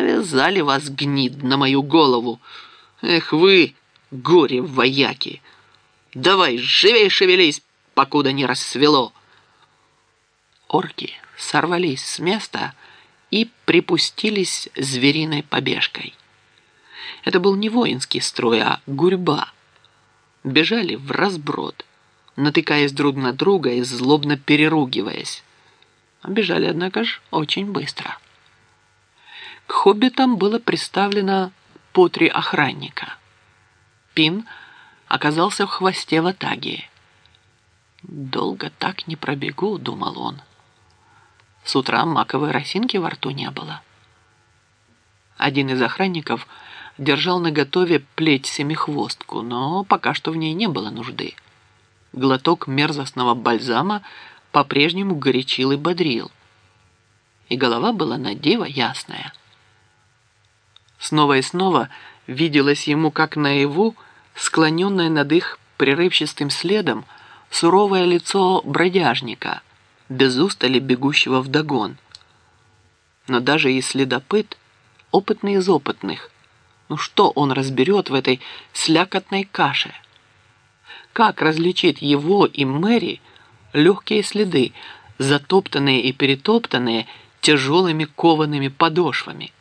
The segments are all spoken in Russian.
навязали вас, гнид, на мою голову. Эх вы, горе-вояки! Давай, живей шевелись, покуда не рассвело!» Орки сорвались с места и припустились звериной побежкой. Это был не воинский строй, а гурьба. Бежали вразброд, натыкаясь друг на друга и злобно переругиваясь. Бежали, однако ж, очень быстро. К хоббитам было приставлено по 3 охранника. Пин оказался в хвосте ватаги. «Долго так не пробегу», — думал он. С утра маковой росинки во рту не было. Один из охранников держал наготове плеть-семихвостку, но пока что в ней не было нужды. Глоток мерзостного бальзама по-прежнему горячил и бодрил. И голова была на диво ясная. Снова и снова виделось ему, как наяву, склоненное над их прерывчатым следом, суровое лицо бродяжника, без устали бегущего вдогон. Но даже и следопыт, опытный из опытных, ну что он разберет в этой слякотной каше? Как различит его и Мэри легкие следы, затоптанные и перетоптанные тяжелыми коваными подошвами?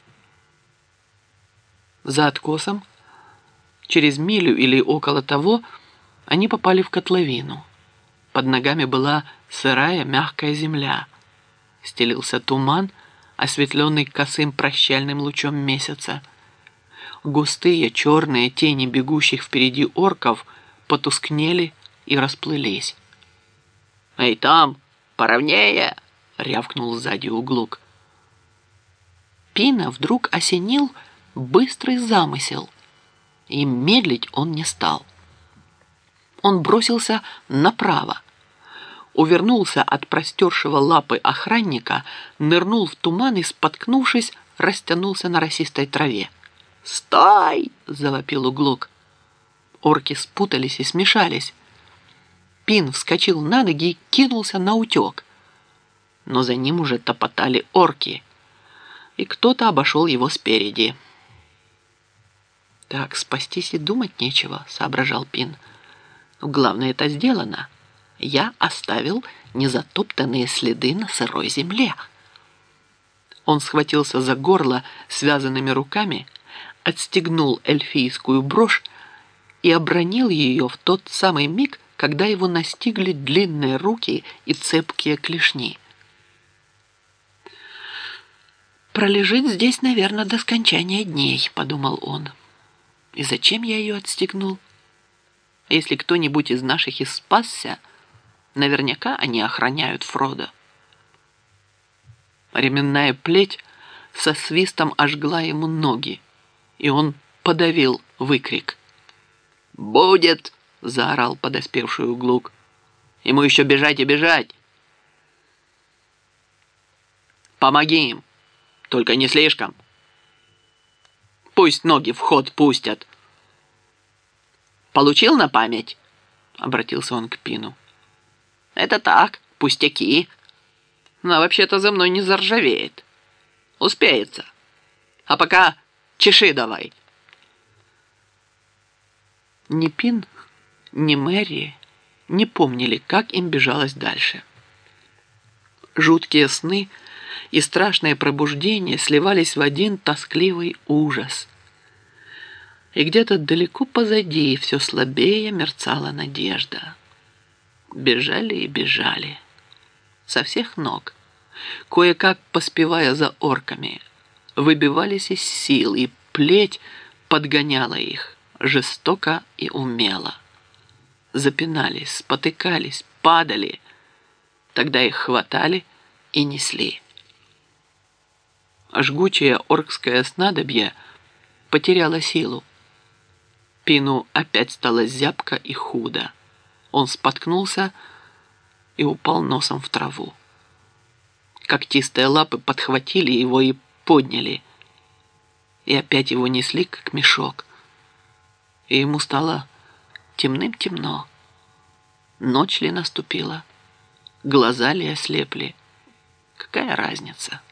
За откосом, через милю или около того, они попали в котловину. Под ногами была сырая мягкая земля. Стелился туман, осветленный косым прощальным лучом месяца. Густые черные тени бегущих впереди орков потускнели и расплылись. «Эй, там, поровнее!» — рявкнул сзади Углук. Пина вдруг осенил быстрый замысел, и медлить он не стал. Он бросился направо, увернулся от простершего лапы охранника, нырнул в туман и, споткнувшись, растянулся на росистой траве. «Стой!» — завопил Углук. Орки спутались и смешались. Пин вскочил на ноги и кинулся наутек. Но за ним уже топотали орки, и кто-то обошел его спереди. «Так, спастись и думать нечего», — соображал Пин. «Главное, это сделано. Я оставил незатоптанные следы на сырой земле». Он схватился за горло связанными руками, отстегнул эльфийскую брошь и обронил ее в тот самый миг, когда его настигли длинные руки и цепкие клешни. «Пролежит здесь, наверное, до скончания дней», — подумал он. «И зачем я ее отстегнул? Если кто-нибудь из наших и спасся, наверняка они охраняют Фродо». Ременная плеть со свистом ожгла ему ноги, и он подавил выкрик. «Будет!» — заорал подоспевший Углук. «Ему еще бежать и бежать!» «Помоги им! Только не слишком! Пусть ноги в ход пустят!» «Получил на память?» — обратился он к Пину. «Это так, пустяки. Но вообще-то за мной не заржавеет. Успеется. А пока чеши давай!» Ни Пин, ни Мэри не помнили, как им бежалось дальше. Жуткие сны и страшное пробуждение сливались в один тоскливый ужас. И где-то далеко позади все слабее мерцала надежда. Бежали и бежали. Со всех ног, кое-как поспевая за орками, выбивались из сил, и плеть подгоняла их жестоко и умело. Запинались, спотыкались, падали. Тогда их хватали и несли. Жгучее оркское снадобье потеряло силу. Пину опять стало зябко и худо. Он споткнулся и упал носом в траву. Когтистые лапы подхватили его и подняли. И опять его несли, как мешок. И ему стало темным-темно. Ночь ли наступила? Глаза ли ослепли? Какая разница?